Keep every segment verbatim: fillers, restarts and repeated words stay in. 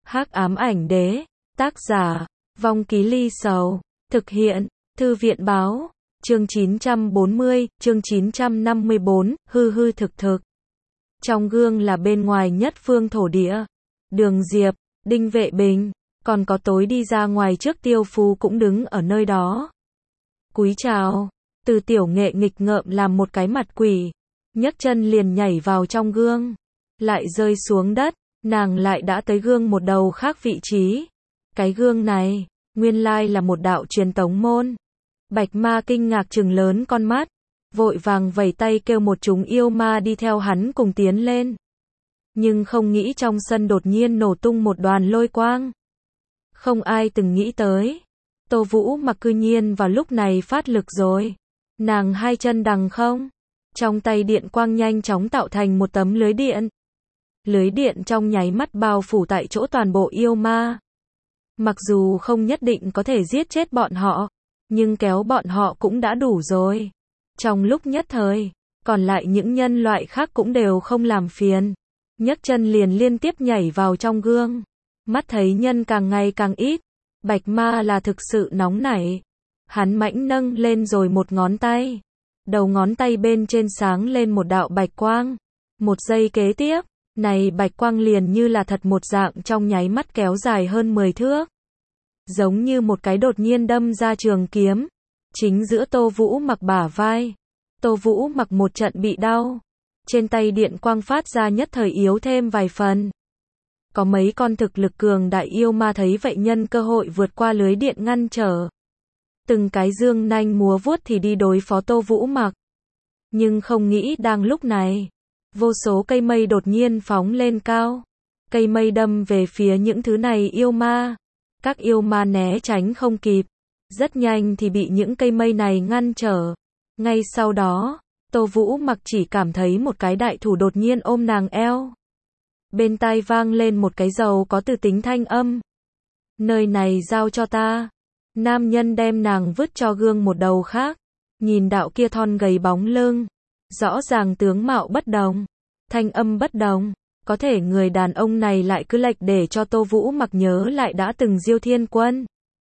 Hắc ám ảnh đế, tác giả, Vong Ký Ly Sầu, thực hiện, Thư viện báo, chương chín trăm bốn mươi, chương chín trăm năm mươi bốn, hư hư thực thực. Trong gương là bên ngoài nhất phương thổ địa, Đường Diệp, Đinh Vệ Bình, còn có tối đi ra ngoài trước Tiêu Phú cũng đứng ở nơi đó. Cúi chào, Từ Tiểu Nghệ nghịch ngợm làm một cái mặt quỷ, nhấc chân liền nhảy vào trong gương, lại rơi xuống đất, nàng lại đã tới gương một đầu khác vị trí. Cái gương này, nguyên lai là một đạo truyền tống môn. Bạch Ma kinh ngạc trừng lớn con mắt, vội vàng vẩy tay kêu một chúng yêu ma đi theo hắn cùng tiến lên. Nhưng không nghĩ trong sân đột nhiên nổ tung một đoàn lôi quang. Không ai từng nghĩ tới, Tô Vũ Mặc cư nhiên vào lúc này phát lực rồi. Nàng hai chân đằng không, trong tay điện quang nhanh chóng tạo thành một tấm lưới điện. Lưới điện trong nháy mắt bao phủ tại chỗ toàn bộ yêu ma. Mặc dù không nhất định có thể giết chết bọn họ, nhưng kéo bọn họ cũng đã đủ rồi. Trong lúc nhất thời, còn lại những nhân loại khác cũng đều không làm phiền, nhấc chân liền liên tiếp nhảy vào trong gương. Mắt thấy nhân càng ngày càng ít, Bạch Ma là thực sự nóng nảy. Hắn mãnh nâng lên rồi một ngón tay, đầu ngón tay bên trên sáng lên một đạo bạch quang. Một giây kế tiếp, này bạch quang liền như là thật một dạng trong nháy mắt kéo dài hơn mười thước. Giống như một cái đột nhiên đâm ra trường kiếm, chính giữa Tô Vũ Mặc bả vai. Tô Vũ Mặc một trận bị đau, trên tay điện quang phát ra nhất thời yếu thêm vài phần. Có mấy con thực lực cường đại yêu ma thấy vậy nhân cơ hội vượt qua lưới điện ngăn trở. Từng cái dương nanh múa vuốt thì đi đối phó Tô Vũ Mặc. Nhưng không nghĩ đang lúc này, vô số cây mây đột nhiên phóng lên cao. Cây mây đâm về phía những thứ này yêu ma. Các yêu ma né tránh không kịp, rất nhanh thì bị những cây mây này ngăn trở. Ngay sau đó, Tô Vũ Mặc chỉ cảm thấy một cái đại thủ đột nhiên ôm nàng eo. Bên tai vang lên một cái giàu có từ tính thanh âm. Nơi này giao cho ta. Nam nhân đem nàng vứt cho gương một đầu khác. Nhìn đạo kia thon gầy bóng lưng, rõ ràng tướng mạo bất đồng, thanh âm bất đồng. Có thể người đàn ông này lại cứ lệch để cho Tô Vũ Mặc nhớ lại đã từng Diêu Thiên Quân.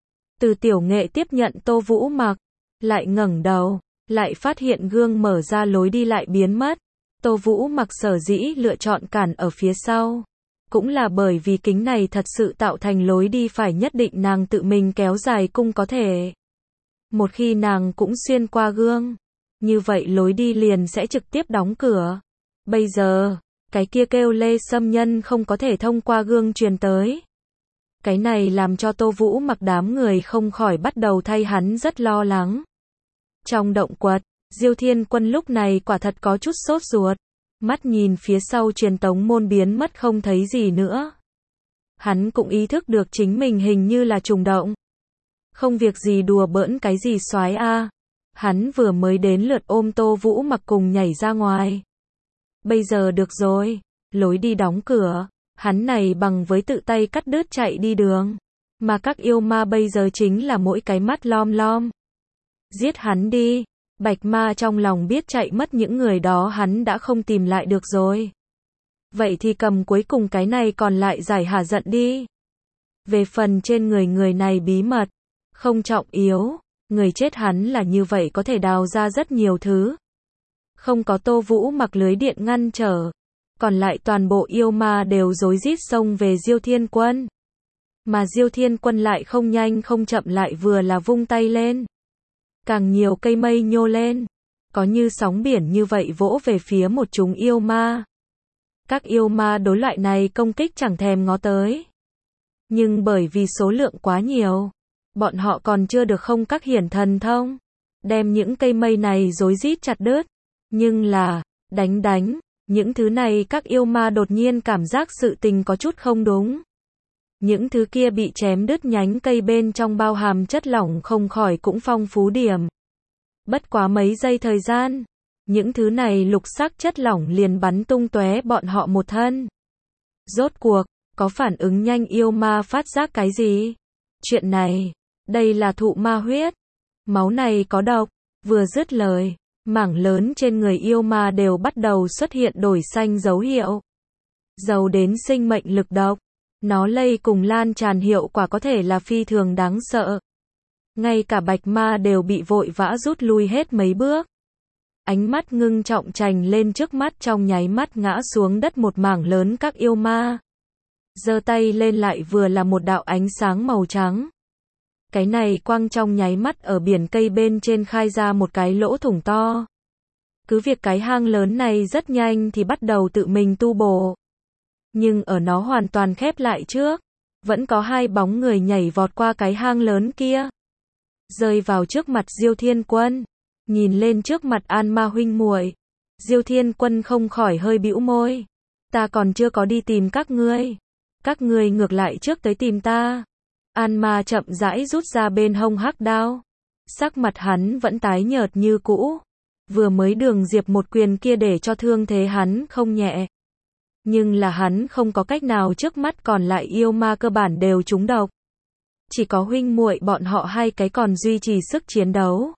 Từ Tiểu Nghệ tiếp nhận Tô Vũ Mặc, lại ngẩng đầu, lại phát hiện gương mở ra lối đi lại biến mất. Tô Vũ Mặc sở dĩ lựa chọn cản ở phía sau, cũng là bởi vì kính này thật sự tạo thành lối đi phải nhất định nàng tự mình kéo dài cung có thể. Một khi nàng cũng xuyên qua gương, như vậy lối đi liền sẽ trực tiếp đóng cửa. Bây giờ, cái kia kêu lê xâm nhân không có thể thông qua gương truyền tới. Cái này làm cho Tô Vũ Mặc đám người không khỏi bắt đầu thay hắn rất lo lắng. Trong động quật, Diêu Thiên Quân lúc này quả thật có chút sốt ruột. Mắt nhìn phía sau truyền tống môn biến mất không thấy gì nữa. Hắn cũng ý thức được chính mình hình như là trùng động. Không việc gì đùa bỡn cái gì soái a. Hắn vừa mới đến lượt ôm Tô Vũ Mặc cùng nhảy ra ngoài. Bây giờ được rồi, lối đi đóng cửa, hắn này bằng với tự tay cắt đứt chạy đi đường. Mà các yêu ma bây giờ chính là mỗi cái mắt lom lom. Giết hắn đi. Bạch Ma trong lòng biết chạy mất những người đó hắn đã không tìm lại được rồi. Vậy thì cầm cuối cùng cái này còn lại giải hả giận đi. Về phần trên người người này bí mật, không trọng yếu, người chết hắn là như vậy có thể đào ra rất nhiều thứ. Không có Tô Vũ Mặc lưới điện ngăn trở, còn lại toàn bộ yêu ma đều rối rít xông về Diêu Thiên Quân. Mà Diêu Thiên Quân lại không nhanh không chậm lại vừa là vung tay lên. Càng nhiều cây mây nhô lên, có như sóng biển như vậy vỗ về phía một chúng yêu ma. Các yêu ma đối loại này công kích chẳng thèm ngó tới. Nhưng bởi vì số lượng quá nhiều, bọn họ còn chưa được không các hiển thần thông, đem những cây mây này rối rít chặt đứt. Nhưng là, đánh đánh, những thứ này các yêu ma đột nhiên cảm giác sự tình có chút không đúng. Những thứ kia bị chém đứt nhánh cây bên trong bao hàm chất lỏng không khỏi cũng phong phú điểm. Bất quá mấy giây thời gian, những thứ này lục sắc chất lỏng liền bắn tung tóe bọn họ một thân. Rốt cuộc, có phản ứng nhanh yêu ma phát giác cái gì? Chuyện này, đây là thụ ma huyết. Máu này có độc. Vừa dứt lời, mảng lớn trên người yêu ma đều bắt đầu xuất hiện đổi xanh dấu hiệu. Giàu đến sinh mệnh lực độc. Nó lây cùng lan tràn hiệu quả có thể là phi thường đáng sợ. Ngay cả bạch ma đều bị vội vã rút lui hết mấy bước. Ánh mắt ngưng trọng trành lên trước mắt trong nháy mắt ngã xuống đất một mảng lớn các yêu ma. Giơ tay lên lại vừa là một đạo ánh sáng màu trắng. Cái này quang trong nháy mắt ở biển cây bên trên khai ra một cái lỗ thủng to. Cứ việc cái hang lớn này rất nhanh thì bắt đầu tự mình tu bổ. Nhưng ở nó hoàn toàn khép lại trước, vẫn có hai bóng người nhảy vọt qua cái hang lớn kia. Rơi vào trước mặt Diêu Thiên Quân. Nhìn lên trước mặt An Ma huynh muội, Diêu Thiên Quân không khỏi hơi bĩu môi. Ta còn chưa có đi tìm các ngươi. Các ngươi ngược lại trước tới tìm ta. An Ma chậm rãi rút ra bên hông hắc đao. Sắc mặt hắn vẫn tái nhợt như cũ. Vừa mới đường diệp một quyền kia để cho thương thế hắn không nhẹ. Nhưng là hắn không có cách nào, trước mắt còn lại yêu ma cơ bản đều trúng độc. Chỉ có huynh muội bọn họ hai cái còn duy trì sức chiến đấu.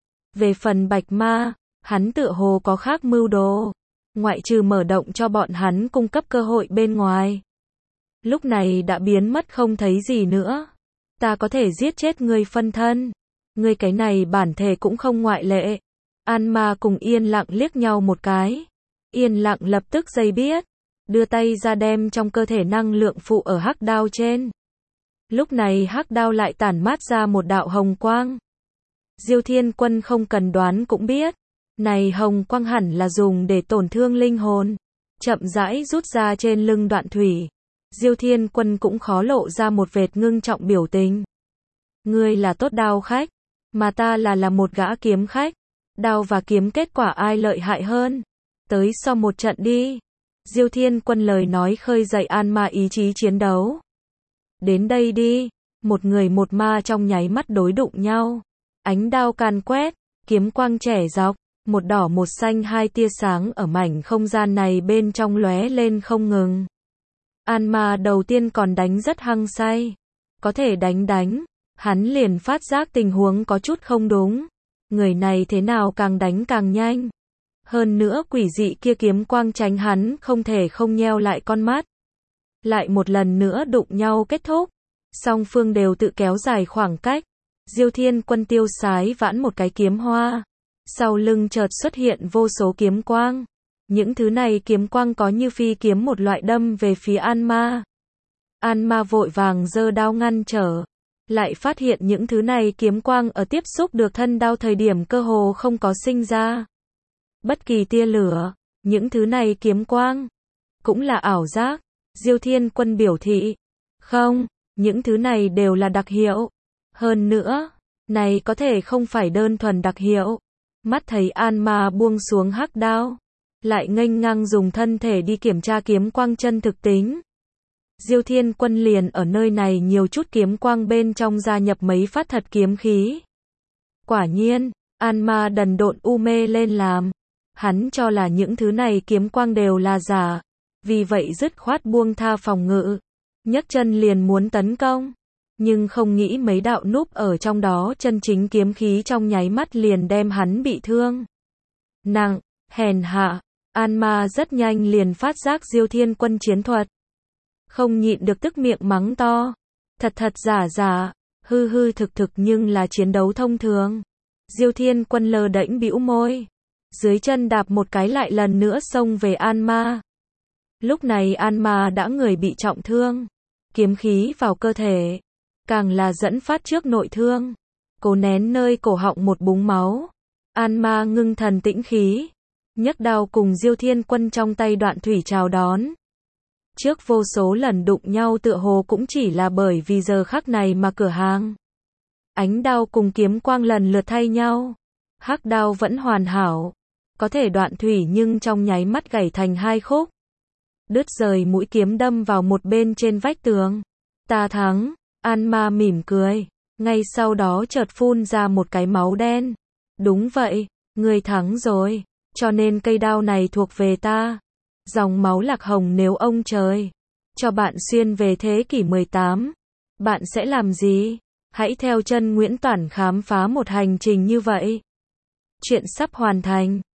Về phần bạch ma, hắn tựa hồ có khác mưu đồ. Ngoại trừ mở động cho bọn hắn cung cấp cơ hội bên ngoài. Lúc này đã biến mất không thấy gì nữa. Ta có thể giết chết ngươi phân thân. Ngươi cái này bản thể cũng không ngoại lệ. An Ma cùng Yên Lặng liếc nhau một cái. Yên Lặng lập tức dây biết. Đưa tay ra đem trong cơ thể năng lượng phụ ở hắc đao trên. Lúc này hắc đao lại tản mát ra một đạo hồng quang. Diêu Thiên Quân không cần đoán cũng biết. Này hồng quang hẳn là dùng để tổn thương linh hồn. Chậm rãi rút ra trên lưng Đoạn Thủy. Diêu Thiên Quân cũng khó lộ ra một vệt ngưng trọng biểu tình. Ngươi là tốt đao khách, mà ta là là một gã kiếm khách. Đao và kiếm kết quả ai lợi hại hơn? Tới so một trận đi. Diêu Thiên Quân lời nói khơi dậy An Ma ý chí chiến đấu. Đến đây đi. Một người một ma trong nháy mắt đối đụng nhau. Ánh đao càn quét, kiếm quang trẻ dọc, một đỏ một xanh hai tia sáng ở mảnh không gian này bên trong lóe lên không ngừng. An Ma đầu tiên còn đánh rất hăng say. Có thể đánh đánh, hắn liền phát giác tình huống có chút không đúng. Người này thế nào càng đánh càng nhanh. Hơn nữa quỷ dị kia kiếm quang tránh hắn không thể không nheo lại con mắt. Lại một lần nữa đụng nhau kết thúc. Song phương đều tự kéo dài khoảng cách. Diêu Thiên Quân tiêu sái vãn một cái kiếm hoa. Sau lưng chợt xuất hiện vô số kiếm quang. Những thứ này kiếm quang có như phi kiếm một loại đâm về phía An Ma. An Ma vội vàng giơ đao ngăn trở. Lại phát hiện những thứ này kiếm quang ở tiếp xúc được thân đao thời điểm cơ hồ không có sinh ra bất kỳ tia lửa. Những thứ này kiếm quang cũng là ảo giác. Diêu Thiên Quân biểu thị. Không, những thứ này đều là đặc hiệu. Hơn nữa, này có thể không phải đơn thuần đặc hiệu. Mắt thấy An Ma buông xuống hắc đao, lại nghênh ngang dùng thân thể đi kiểm tra kiếm quang chân thực tính. Diêu Thiên Quân liền ở nơi này nhiều chút kiếm quang bên trong gia nhập mấy phát thật kiếm khí. Quả nhiên, An Ma đần độn u mê lên làm. Hắn cho là những thứ này kiếm quang đều là giả. Vì vậy dứt khoát buông tha phòng ngự. Nhấc chân liền muốn tấn công. Nhưng không nghĩ mấy đạo núp ở trong đó chân chính kiếm khí trong nháy mắt liền đem hắn bị thương. Nặng, hèn hạ. An Ma rất nhanh liền phát giác Diêu Thiên Quân chiến thuật. Không nhịn được tức miệng mắng to. Thật thật giả giả, hư hư thực thực nhưng là chiến đấu thông thường. Diêu Thiên Quân lờ đễnh bĩu môi. Dưới chân đạp một cái lại lần nữa xông về An Ma. Lúc này An Ma đã người bị trọng thương. Kiếm khí vào cơ thể. Càng là dẫn phát trước nội thương. Cố nén nơi cổ họng một búng máu. An Ma ngưng thần tĩnh khí. Nhấc đao cùng Diêu Thiên Quân trong tay Đoạn Thủy chào đón. Trước vô số lần đụng nhau tựa hồ cũng chỉ là bởi vì giờ khắc này mà cửa hàng. Ánh đao cùng kiếm quang lần lượt thay nhau. Hắc đao vẫn hoàn hảo. Có thể Đoạn Thủy nhưng trong nháy mắt gãy thành hai khúc. Đứt rời mũi kiếm đâm vào một bên trên vách tường. Ta thắng. An Ma mỉm cười. Ngay sau đó chợt phun ra một cái máu đen. Đúng vậy, ngươi thắng rồi. Cho nên cây đao này thuộc về ta. Dòng máu lạc hồng nếu ông trời cho bạn xuyên về thế kỷ mười tám, bạn sẽ làm gì? Hãy theo chân Nguyễn Toản khám phá một hành trình như vậy. Chuyện sắp hoàn thành.